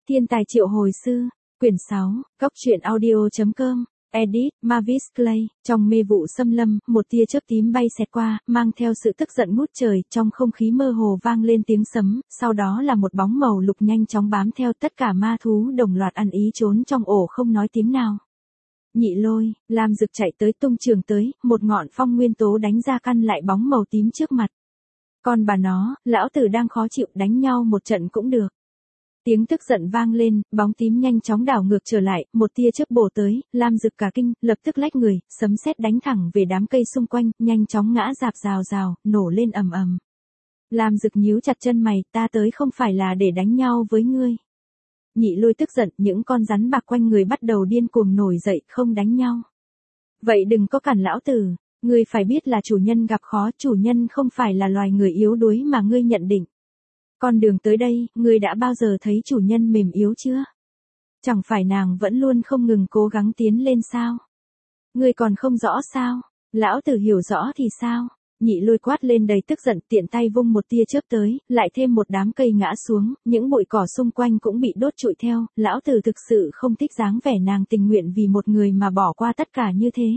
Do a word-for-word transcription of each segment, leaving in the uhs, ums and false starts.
Thiên tài triệu hồi sư, quyển sáu, góc truyện audio.com, edit, Mavis Clay, trong mê vụ xâm lâm, một tia chớp tím bay xẹt qua, mang theo sự tức giận ngút trời, trong không khí mơ hồ vang lên tiếng sấm, sau đó là một bóng màu lục nhanh chóng bám theo, tất cả ma thú đồng loạt ăn ý trốn trong ổ không nói tiếng nào. Nhị Lôi, Lam Dực chạy tới tung trường tới, một ngọn phong nguyên tố đánh ra căn lại bóng màu tím trước mặt. Con bà nó, lão tử đang khó chịu, đánh nhau một trận cũng được. Tiếng tức giận vang lên, bóng tím nhanh chóng đảo ngược trở lại, một tia chớp bổ tới, Lam Dực cả kinh, lập tức lách người, sấm sét đánh thẳng về đám cây xung quanh, nhanh chóng ngã rạp rào rào, nổ lên ầm ầm. Lam Dực nhíu chặt chân mày, ta tới không phải là để đánh nhau với ngươi. Nhị Lôi tức giận, những con rắn bạc quanh người bắt đầu điên cuồng nổi dậy, không đánh nhau. Vậy đừng có cản lão tử, ngươi phải biết là chủ nhân gặp khó, chủ nhân không phải là loài người yếu đuối mà ngươi nhận định. Con đường tới đây, ngươi đã bao giờ thấy chủ nhân mềm yếu chưa? Chẳng phải nàng vẫn luôn không ngừng cố gắng tiến lên sao? Ngươi còn không rõ sao? Lão tử hiểu rõ thì sao? Nhị Lôi quát lên đầy tức giận, tiện tay vung một tia chớp tới, lại thêm một đám cây ngã xuống, những bụi cỏ xung quanh cũng bị đốt trụi theo, lão tử thực sự không thích dáng vẻ nàng tình nguyện vì một người mà bỏ qua tất cả như thế.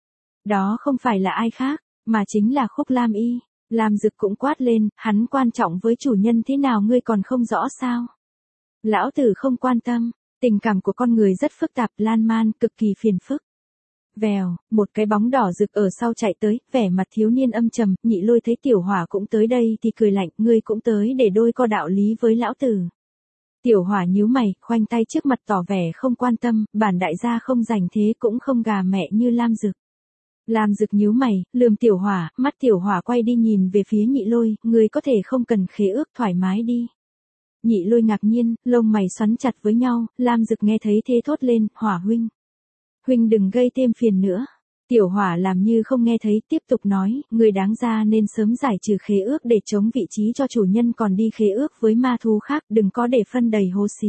Đó không phải là ai khác, mà chính là Khúc Lam Y. Lam Dực cũng quát lên, hắn quan trọng với chủ nhân thế nào ngươi còn không rõ sao? Lão tử không quan tâm, tình cảm của con người rất phức tạp, lan man, cực kỳ phiền phức. Vèo, một cái bóng đỏ rực ở sau chạy tới, vẻ mặt thiếu niên âm trầm, Nhị Lôi thấy Tiểu Hỏa cũng tới đây thì cười lạnh, ngươi cũng tới để đôi co đạo lý với lão tử. Tiểu Hỏa nhíu mày, khoanh tay trước mặt tỏ vẻ không quan tâm, bản đại gia không rảnh thế cũng không gà mẹ như Lam Dực. Lam Dực nhíu mày, lườm Tiểu Hỏa, mắt Tiểu Hỏa quay đi nhìn về phía Nhị Lôi, ngươi có thể không cần khế ước, thoải mái đi. Nhị Lôi ngạc nhiên, lông mày xoắn chặt với nhau, Lam Dực nghe thấy thế thốt lên, Hỏa huynh. Huynh đừng gây thêm phiền nữa. Tiểu Hỏa làm như không nghe thấy, tiếp tục nói, ngươi đáng ra nên sớm giải trừ khế ước để chống vị trí cho chủ nhân còn đi khế ước với ma thú khác, đừng có để phân đầy hố xí.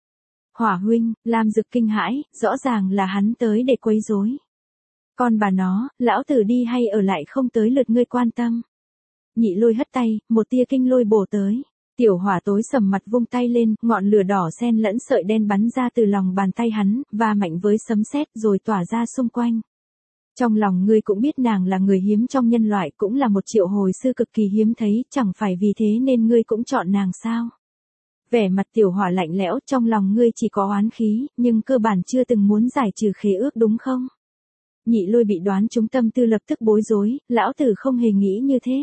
Hỏa huynh, Lam Dực kinh hãi, rõ ràng là hắn tới để quấy rối. Con bà nó, lão tử đi hay ở lại không tới lượt ngươi quan tâm. Nhị Lôi hất tay, một tia kinh lôi bổ tới. Tiểu Hỏa tối sầm mặt vung tay lên, ngọn lửa đỏ xen lẫn sợi đen bắn ra từ lòng bàn tay hắn, và mạnh với sấm sét rồi tỏa ra xung quanh. Trong lòng ngươi cũng biết nàng là người hiếm trong nhân loại, cũng là một triệu hồi sư cực kỳ hiếm thấy, chẳng phải vì thế nên ngươi cũng chọn nàng sao? Vẻ mặt Tiểu Hỏa lạnh lẽo, trong lòng ngươi chỉ có oán khí, nhưng cơ bản chưa từng muốn giải trừ khế ước đúng không? Nhị Lôi bị đoán trúng tâm tư lập tức bối rối, lão tử không hề nghĩ như thế.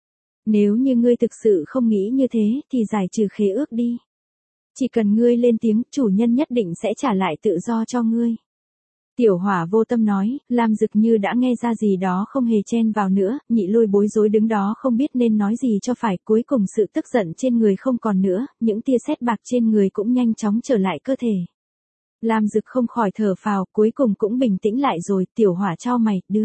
Nếu như ngươi thực sự không nghĩ như thế thì giải trừ khế ước đi. Chỉ cần ngươi lên tiếng, chủ nhân nhất định sẽ trả lại tự do cho ngươi. Tiểu Hỏa vô tâm nói, Lam Dực như đã nghe ra gì đó không hề chen vào nữa, Nhị Lôi bối rối đứng đó không biết nên nói gì cho phải, cuối cùng sự tức giận trên người không còn nữa, những tia sét bạc trên người cũng nhanh chóng trở lại cơ thể. Lam Dực không khỏi thở phào, cuối cùng cũng bình tĩnh lại rồi, Tiểu Hỏa chau mày, đưa.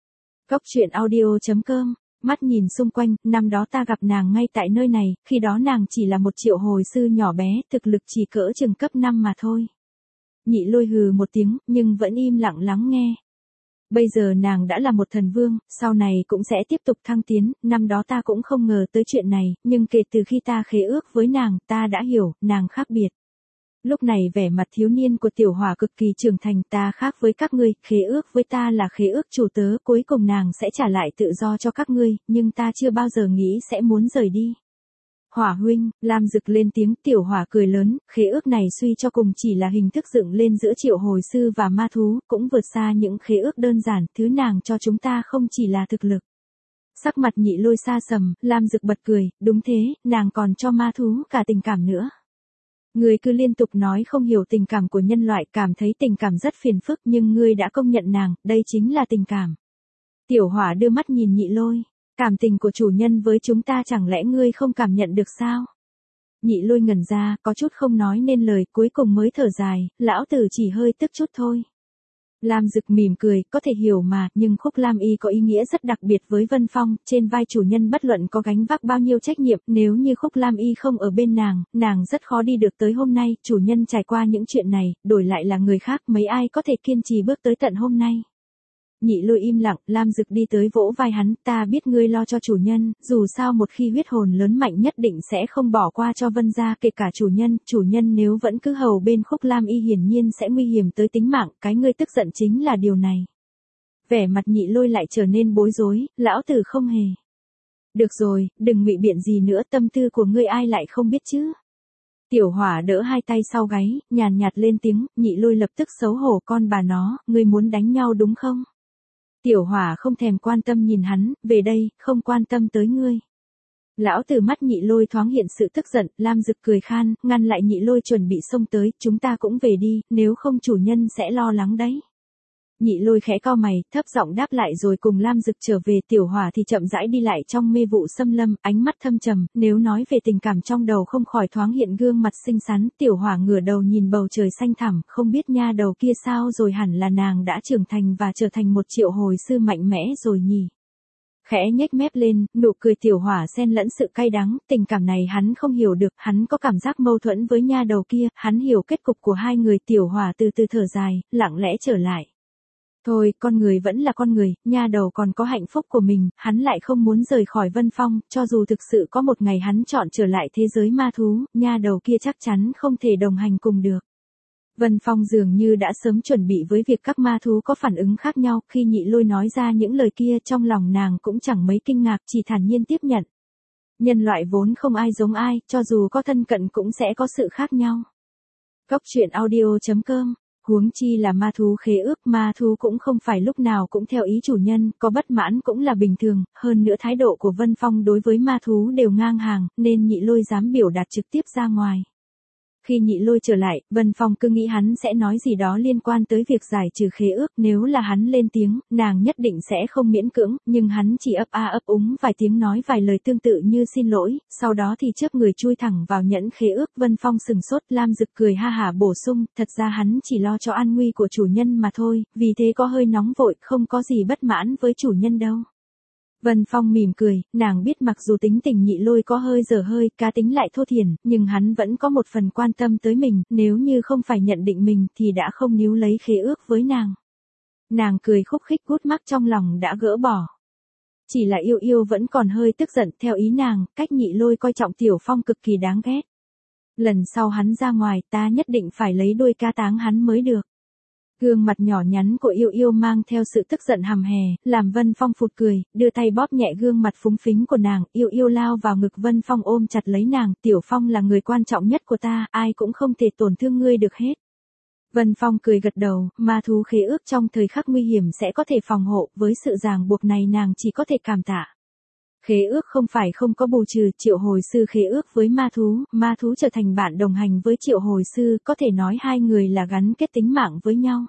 Góc truyện audio.com, mắt nhìn xung quanh, năm đó ta gặp nàng ngay tại nơi này, khi đó nàng chỉ là một triệu hồi sư nhỏ bé, thực lực chỉ cỡ chừng cấp năm mà thôi. Nhị Lôi hừ một tiếng, nhưng vẫn im lặng lắng nghe. Bây giờ nàng đã là một thần vương, sau này cũng sẽ tiếp tục thăng tiến, năm đó ta cũng không ngờ tới chuyện này, nhưng kể từ khi ta khế ước với nàng, ta đã hiểu, nàng khác biệt. Lúc này vẻ mặt thiếu niên của Tiểu Hỏa cực kỳ trưởng thành, ta khác với các ngươi, khế ước với ta là khế ước chủ tớ, cuối cùng nàng sẽ trả lại tự do cho các ngươi, nhưng ta chưa bao giờ nghĩ sẽ muốn rời đi. Hỏa huynh, Lam Dực lên tiếng, Tiểu Hỏa cười lớn, khế ước này suy cho cùng chỉ là hình thức dựng lên giữa triệu hồi sư và ma thú, cũng vượt xa những khế ước đơn giản, thứ nàng cho chúng ta không chỉ là thực lực. Sắc mặt Nhị Lôi xa sầm, Lam Dực bật cười, đúng thế, nàng còn cho ma thú cả tình cảm nữa. Ngươi cứ liên tục nói không hiểu tình cảm của nhân loại, cảm thấy tình cảm rất phiền phức, nhưng ngươi đã công nhận nàng, đây chính là tình cảm. Tiểu Hỏa đưa mắt nhìn Nhị Lôi, cảm tình của chủ nhân với chúng ta chẳng lẽ ngươi không cảm nhận được sao? Nhị Lôi ngẩn ra, có chút không nói nên lời, cuối cùng mới thở dài, lão tử chỉ hơi tức chút thôi. Lam Dực mỉm cười, có thể hiểu mà, nhưng Khúc Lam Y có ý nghĩa rất đặc biệt với Vân Phong, trên vai chủ nhân bất luận có gánh vác bao nhiêu trách nhiệm, nếu như Khúc Lam Y không ở bên nàng, nàng rất khó đi được tới hôm nay, chủ nhân trải qua những chuyện này, đổi lại là người khác, mấy ai có thể kiên trì bước tới tận hôm nay. Nhị Lôi im lặng, Lam Dực đi tới vỗ vai hắn, ta biết ngươi lo cho chủ nhân, dù sao một khi huyết hồn lớn mạnh nhất định sẽ không bỏ qua cho Vân gia, kể cả chủ nhân, chủ nhân nếu vẫn cứ hầu bên Khúc Lam Y hiển nhiên sẽ nguy hiểm tới tính mạng, cái ngươi tức giận chính là điều này. Vẻ mặt Nhị Lôi lại trở nên bối rối, lão tử không hề. Được rồi, đừng ngụy biện gì nữa, tâm tư của ngươi ai lại không biết chứ. Tiểu Hỏa đỡ hai tay sau gáy, nhàn nhạt lên tiếng, Nhị Lôi lập tức xấu hổ, con bà nó, ngươi muốn đánh nhau đúng không? Tiểu Hỏa không thèm quan tâm nhìn hắn, về đây, không quan tâm tới ngươi. Lão tử mắt Nhị Lôi thoáng hiện sự tức giận, Lam Dực cười khan, ngăn lại Nhị Lôi chuẩn bị xông tới, chúng ta cũng về đi, nếu không chủ nhân sẽ lo lắng đấy. Nhị Lôi khẽ cau mày, thấp giọng đáp lại rồi cùng Lam Dực trở về. Tiểu Hỏa thì chậm rãi đi lại trong mê vụ xâm lâm, ánh mắt thâm trầm, nếu nói về tình cảm trong đầu không khỏi thoáng hiện gương mặt xinh xắn. Tiểu Hỏa ngửa đầu nhìn bầu trời xanh thẳm, không biết nha đầu kia sao rồi, hẳn là nàng đã trưởng thành và trở thành một triệu hồi sư mạnh mẽ rồi nhỉ. Khẽ nhếch mép lên, nụ cười Tiểu Hỏa xen lẫn sự cay đắng, tình cảm này hắn không hiểu được, hắn có cảm giác mâu thuẫn với nha đầu kia, hắn hiểu kết cục của hai người. Tiểu Hỏa từ từ thở dài, lặng lẽ trở lại. Thôi, con người vẫn là con người, nha đầu còn có hạnh phúc của mình, hắn lại không muốn rời khỏi Vân Phong, cho dù thực sự có một ngày hắn chọn trở lại thế giới ma thú, nha đầu kia chắc chắn không thể đồng hành cùng được. Vân Phong dường như đã sớm chuẩn bị với việc các ma thú có phản ứng khác nhau, khi Nhị Lôi nói ra những lời kia trong lòng nàng cũng chẳng mấy kinh ngạc, chỉ thản nhiên tiếp nhận. Nhân loại vốn không ai giống ai, cho dù có thân cận cũng sẽ có sự khác nhau. Cốc truyện audio chấm com. Huống chi là ma thú khế ước, ma thú cũng không phải lúc nào cũng theo ý chủ nhân, có bất mãn cũng là bình thường, hơn nữa thái độ của Vân Phong đối với ma thú đều ngang hàng, nên Nhị Lôi dám biểu đạt trực tiếp ra ngoài. Khi Nhị Lôi trở lại, Vân Phong cứ nghĩ hắn sẽ nói gì đó liên quan tới việc giải trừ khế ước, nếu là hắn lên tiếng, nàng nhất định sẽ không miễn cưỡng, nhưng hắn chỉ ấp a ấp úng vài tiếng nói vài lời tương tự như xin lỗi, sau đó thì trước người chui thẳng vào nhẫn khế ước. Vân Phong sừng sốt, Lam Dực cười ha hả bổ sung, thật ra hắn chỉ lo cho an nguy của chủ nhân mà thôi, vì thế có hơi nóng vội, không có gì bất mãn với chủ nhân đâu. Vân Phong mỉm cười, nàng biết mặc dù tính tình Nhị Lôi có hơi dở hơi, cá tính lại thô thiển, nhưng hắn vẫn có một phần quan tâm tới mình, nếu như không phải nhận định mình thì đã không níu lấy khế ước với nàng. Nàng cười khúc khích, gút mắc trong lòng đã gỡ bỏ. Chỉ là Yêu Yêu vẫn còn hơi tức giận, theo ý nàng, cách Nhị Lôi coi trọng Tiểu Phong cực kỳ đáng ghét. Lần sau hắn ra ngoài, ta nhất định phải lấy đuôi cá táng hắn mới được. Gương mặt nhỏ nhắn của Yêu Yêu mang theo sự tức giận hầm hè, làm Vân Phong phụt cười, đưa tay bóp nhẹ gương mặt phúng phính của nàng. Yêu Yêu lao vào ngực Vân Phong ôm chặt lấy nàng, Tiểu Phong là người quan trọng nhất của ta, ai cũng không thể tổn thương ngươi được hết. Vân Phong cười gật đầu, ma thú khế ước trong thời khắc nguy hiểm sẽ có thể phòng hộ, với sự ràng buộc này nàng chỉ có thể cảm tạ. Khế ước không phải không có bù trừ, triệu hồi sư khế ước với ma thú, ma thú trở thành bạn đồng hành với triệu hồi sư, có thể nói hai người là gắn kết tính mạng với nhau.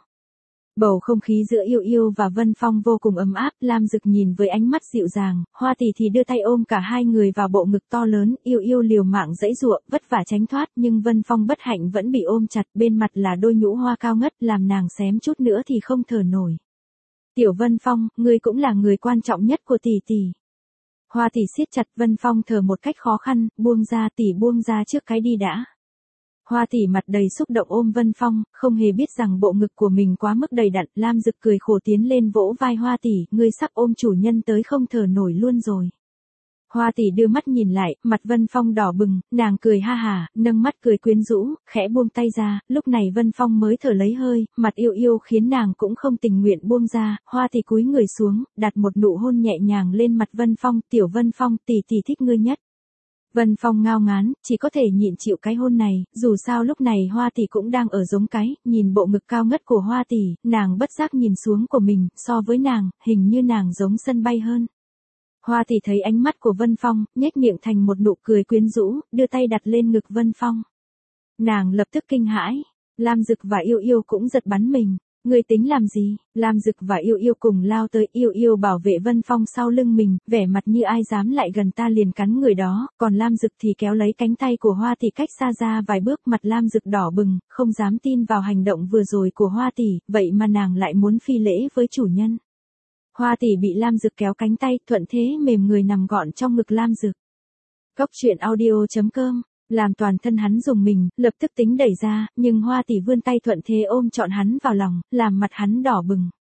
Bầu không khí giữa Yêu Yêu và Vân Phong vô cùng ấm áp, Lam Dực nhìn với ánh mắt dịu dàng, Hoa Tỷ thì đưa tay ôm cả hai người vào bộ ngực to lớn. Yêu Yêu liều mạng giãy giụa, vất vả tránh thoát, nhưng Vân Phong bất hạnh vẫn bị ôm chặt, bên mặt là đôi nhũ hoa cao ngất, làm nàng xém chút nữa thì không thở nổi. Tiểu Vân Phong, ngươi cũng là người quan trọng nhất của tỷ tỷ. Hoa Tỷ siết chặt. Vân Phong thở một cách khó khăn, buông ra, tỷ buông ra trước cái đi đã. Hoa Tỷ mặt đầy xúc động ôm Vân Phong, không hề biết rằng bộ ngực của mình quá mức đầy đặn. Lam Dực cười khổ tiến lên vỗ vai Hoa Tỷ, ngươi sắp ôm chủ nhân tới không thở nổi luôn rồi. Hoa Tỷ đưa mắt nhìn lại, mặt Vân Phong đỏ bừng, nàng cười ha hà, nâng mắt cười quyến rũ, khẽ buông tay ra, lúc này Vân Phong mới thở lấy hơi, mặt Yêu Yêu khiến nàng cũng không tình nguyện buông ra. Hoa Tỷ cúi người xuống, đặt một nụ hôn nhẹ nhàng lên mặt Vân Phong, Tiểu Vân Phong, tỷ tỷ thích ngươi nhất. Vân Phong ngao ngán, chỉ có thể nhịn chịu cái hôn này, dù sao lúc này Hoa Tỷ cũng đang ở giống cái, nhìn bộ ngực cao ngất của Hoa Tỷ, nàng bất giác nhìn xuống của mình, so với nàng, hình như nàng giống sân bay hơn. Hoa Tỷ thấy ánh mắt của Vân Phong, nhếch miệng thành một nụ cười quyến rũ, đưa tay đặt lên ngực Vân Phong. Nàng lập tức kinh hãi, Lam Dực và Yêu Yêu cũng giật bắn mình. Ngươi tính làm gì? Lam Dực và Yêu Yêu cùng lao tới, Yêu Yêu bảo vệ Vân Phong sau lưng mình, vẻ mặt như ai dám lại gần ta liền cắn người đó, còn Lam Dực thì kéo lấy cánh tay của Hoa Tỷ cách xa ra vài bước, mặt Lam Dực đỏ bừng, không dám tin vào hành động vừa rồi của Hoa Tỷ, vậy mà nàng lại muốn phi lễ với chủ nhân. Hoa Tỷ bị Lam Dực kéo cánh tay, thuận thế mềm người nằm gọn trong ngực Lam Dực. Cốc truyện audio chấm com làm toàn thân hắn rùng mình, lập tức tính đẩy ra, nhưng Hoa Tỷ vươn tay thuận thế ôm trọn hắn vào lòng, làm mặt hắn đỏ bừng.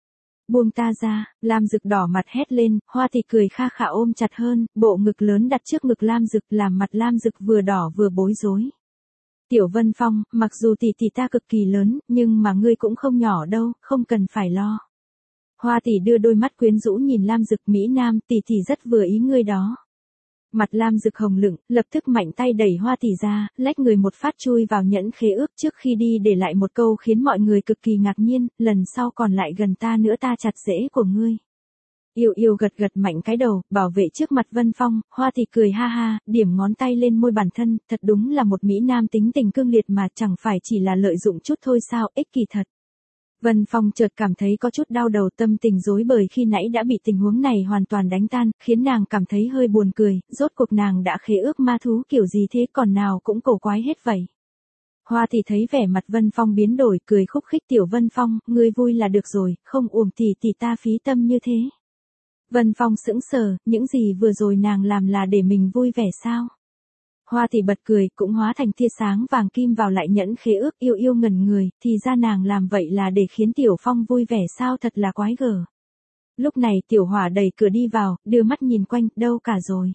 buông ta ra, Lam Dực đỏ mặt hét lên, Hoa Tỷ cười kha khả ôm chặt hơn, bộ ngực lớn đặt trước ngực Lam Dực làm mặt Lam Dực vừa đỏ vừa bối rối. Tiểu Vân Phong, mặc dù tỷ tỷ ta cực kỳ lớn, nhưng mà ngươi cũng không nhỏ đâu, không cần phải lo. Hoa Tỷ đưa đôi mắt quyến rũ nhìn Lam Dực, Mỹ Nam, tỷ tỷ rất vừa ý ngươi đó. Mặt Lam Dực hồng lựng, lập tức mạnh tay đẩy Hoa Tỷ ra, lách người một phát chui vào nhẫn khế ước, trước khi đi để lại một câu khiến mọi người cực kỳ ngạc nhiên, lần sau còn lại gần ta nữa ta chặt rễ của ngươi. Yêu yêu gật gật mạnh cái đầu, bảo vệ trước mặt Vân Phong, Hoa Tỷ cười ha ha, điểm ngón tay lên môi bản thân, thật đúng là một Mỹ Nam tính tình cương liệt mà chẳng phải chỉ là lợi dụng chút thôi sao, ích kỷ thật. Vân Phong chợt cảm thấy có chút đau đầu, tâm tình rối bời khi nãy đã bị tình huống này hoàn toàn đánh tan, khiến nàng cảm thấy hơi buồn cười, rốt cuộc nàng đã khế ước ma thú kiểu gì thế còn nào cũng cổ quái hết vậy. Hoa Tỷ thấy vẻ mặt Vân Phong biến đổi, cười khúc khích, Tiểu Vân Phong, ngươi vui là được rồi, không uổng tỷ tỷ ta phí tâm như thế. Vân Phong sững sờ, những gì vừa rồi nàng làm là để mình vui vẻ sao? Hoa Tỷ bật cười, cũng hóa thành tia sáng vàng kim vào lại nhẫn khế ước, yêu yêu ngẩn người, thì ra nàng làm vậy là để khiến Tiểu Phong vui vẻ sao, thật là quái gở. Lúc này Tiểu Hỏa đẩy cửa đi vào, đưa mắt nhìn quanh, đâu cả rồi?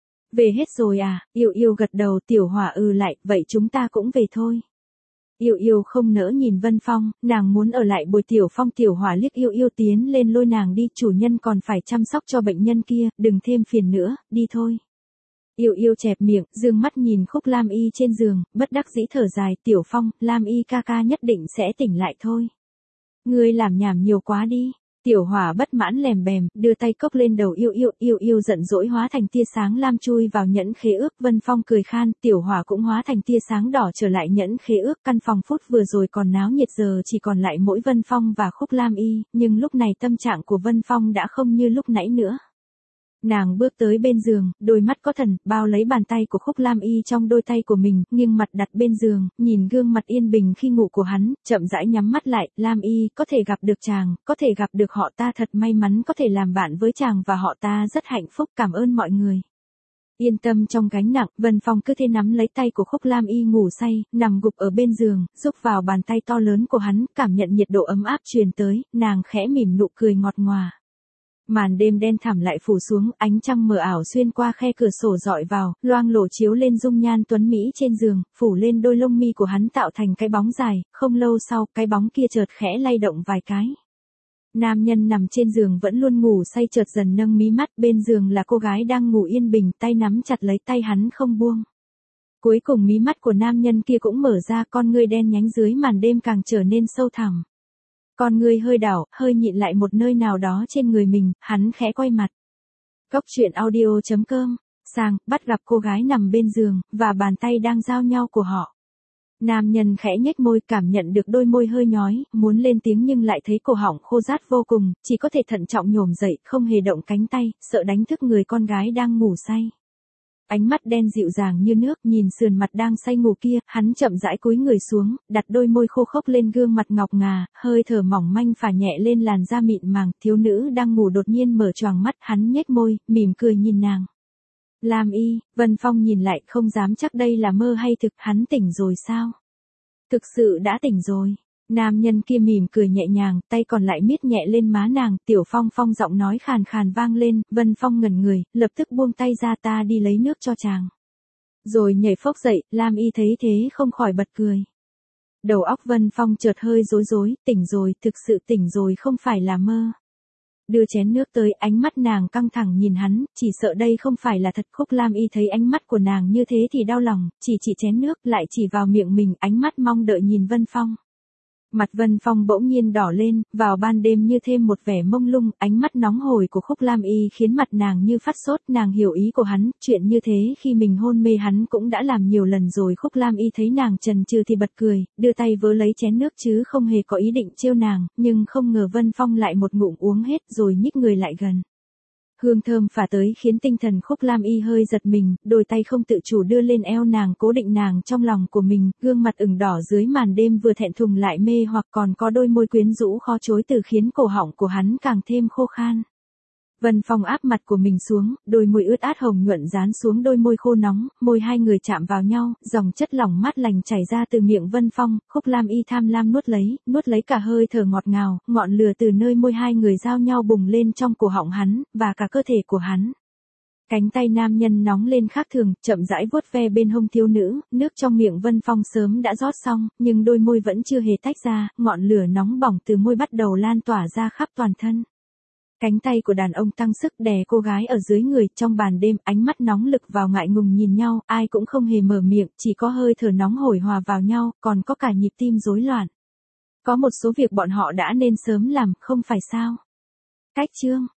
Về hết rồi à? Yêu yêu gật đầu, Tiểu Hỏa ừ lại, vậy chúng ta cũng về thôi. Yêu yêu không nỡ nhìn Vân Phong, nàng muốn ở lại bồi Tiểu Phong. Tiểu Hỏa liếc yêu yêu tiến lên lôi nàng đi, chủ nhân còn phải chăm sóc cho bệnh nhân kia, đừng thêm phiền nữa, đi thôi. Yêu yêu chẹp miệng, dương mắt nhìn Khúc Lam Y trên giường, bất đắc dĩ thở dài, Tiểu Phong, Lam Y ca ca nhất định sẽ tỉnh lại thôi. Ngươi làm nhảm nhiều quá đi. Tiểu Hỏa bất mãn lèm bèm, đưa tay cốc lên đầu yêu yêu, yêu yêu giận dỗi hóa thành tia sáng lam chui vào nhẫn khế ước. Vân Phong cười khan, Tiểu Hỏa cũng hóa thành tia sáng đỏ trở lại nhẫn khế ước. Căn phòng phút vừa rồi còn náo nhiệt giờ chỉ còn lại mỗi Vân Phong và Khúc Lam Y, nhưng lúc này tâm trạng của Vân Phong đã không như lúc nãy nữa. Nàng bước tới bên giường, đôi mắt có thần, bao lấy bàn tay của Khúc Lam Y trong đôi tay của mình, nghiêng mặt đặt bên giường, nhìn gương mặt yên bình khi ngủ của hắn, chậm rãi nhắm mắt lại, Lam Y, có thể gặp được chàng, có thể gặp được họ, ta thật may mắn có thể làm bạn với chàng và họ, ta rất hạnh phúc, cảm ơn mọi người. Yên tâm trong gánh nặng, Vân Phong cứ thế nắm lấy tay của Khúc Lam Y ngủ say, nằm gục ở bên giường, rúc vào bàn tay to lớn của hắn, cảm nhận nhiệt độ ấm áp truyền tới, nàng khẽ mỉm nụ cười ngọt ngòa. Màn đêm đen thẳm lại phủ xuống, ánh trăng mờ ảo xuyên qua khe cửa sổ dọi vào, loang lổ chiếu lên dung nhan tuấn mỹ trên giường, phủ lên đôi lông mi của hắn tạo thành cái bóng dài, không lâu sau, cái bóng kia chợt khẽ lay động vài cái. Nam nhân nằm trên giường vẫn luôn ngủ say chợt dần nâng mí mắt, bên giường là cô gái đang ngủ yên bình, tay nắm chặt lấy tay hắn không buông. Cuối cùng mí mắt của nam nhân kia cũng mở ra, con ngươi đen nhánh dưới màn đêm càng trở nên sâu thẳm. Con ngươi hơi đảo, hơi nhịn lại một nơi nào đó trên người mình, hắn khẽ quay mặt. Cốc truyện audio chấm com, sang, bắt gặp cô gái nằm bên giường, và bàn tay đang giao nhau của họ. Nam nhân khẽ nhếch môi, cảm nhận được đôi môi hơi nhói, muốn lên tiếng nhưng lại thấy cổ họng khô rát vô cùng, chỉ có thể thận trọng nhổm dậy, không hề động cánh tay, sợ đánh thức người con gái đang ngủ say. Ánh mắt đen dịu dàng như nước, nhìn sườn mặt đang say ngủ kia, hắn chậm rãi cúi người xuống, đặt đôi môi khô khốc lên gương mặt ngọc ngà, hơi thở mỏng manh phả nhẹ lên làn da mịn màng, thiếu nữ đang ngủ đột nhiên mở choàng mắt, hắn nhếch môi, mỉm cười nhìn nàng. Lam Y, Vân Phong nhìn lại, không dám chắc đây là mơ hay thực, hắn tỉnh rồi sao? Thực sự đã tỉnh rồi. Nam nhân kia mỉm cười nhẹ nhàng, tay còn lại miết nhẹ lên má nàng, Tiểu Phong Phong giọng nói khàn khàn vang lên, Vân Phong ngẩn người, lập tức buông tay ra, ta đi lấy nước cho chàng. Rồi nhảy phốc dậy, Lam Y thấy thế không khỏi bật cười. Đầu óc Vân Phong chợt hơi rối rối, tỉnh rồi, thực sự tỉnh rồi, không phải là mơ. Đưa chén nước tới, ánh mắt nàng căng thẳng nhìn hắn, chỉ sợ đây không phải là thật. Khúc Lam Y thấy ánh mắt của nàng như thế thì đau lòng, chỉ chỉ chén nước, lại chỉ vào miệng mình, ánh mắt mong đợi nhìn Vân Phong. Mặt Vân Phong bỗng nhiên đỏ lên, vào ban đêm như thêm một vẻ mông lung, ánh mắt nóng hổi của Khúc Lam Y khiến mặt nàng như phát sốt, nàng hiểu ý của hắn, chuyện như thế khi mình hôn mê hắn cũng đã làm nhiều lần rồi. Khúc Lam Y thấy nàng chần chừ thì bật cười, đưa tay vớ lấy chén nước chứ không hề có ý định trêu nàng, nhưng không ngờ Vân Phong lại một ngụm uống hết rồi nhích người lại gần. Hương thơm phả tới khiến tinh thần Khúc Lam Y hơi giật mình, đôi tay không tự chủ đưa lên eo nàng cố định nàng trong lòng của mình, gương mặt ửng đỏ dưới màn đêm vừa thẹn thùng lại mê hoặc còn có đôi môi quyến rũ khó chối từ khiến cổ họng của hắn càng thêm khô khan. Vân Phong áp mặt của mình xuống, đôi môi ướt át hồng nhuận dán xuống đôi môi khô nóng, môi hai người chạm vào nhau, dòng chất lỏng mát lành chảy ra từ miệng Vân Phong, Khúc Lam Y tham lam nuốt lấy, nuốt lấy cả hơi thở ngọt ngào, ngọn lửa từ nơi môi hai người giao nhau bùng lên trong cổ họng hắn, và cả cơ thể của hắn. Cánh tay nam nhân nóng lên khác thường, chậm rãi vuốt ve bên hông thiếu nữ, nước trong miệng Vân Phong sớm đã rót xong, nhưng đôi môi vẫn chưa hề tách ra, ngọn lửa nóng bỏng từ môi bắt đầu lan tỏa ra khắp toàn thân. Cánh tay của đàn ông tăng sức đè cô gái ở dưới người, trong bàn đêm, ánh mắt nóng lực vào ngại ngùng nhìn nhau, ai cũng không hề mở miệng, chỉ có hơi thở nóng hổi hòa vào nhau, còn có cả nhịp tim rối loạn. Có một số việc bọn họ đã nên sớm làm, không phải sao? Cách chương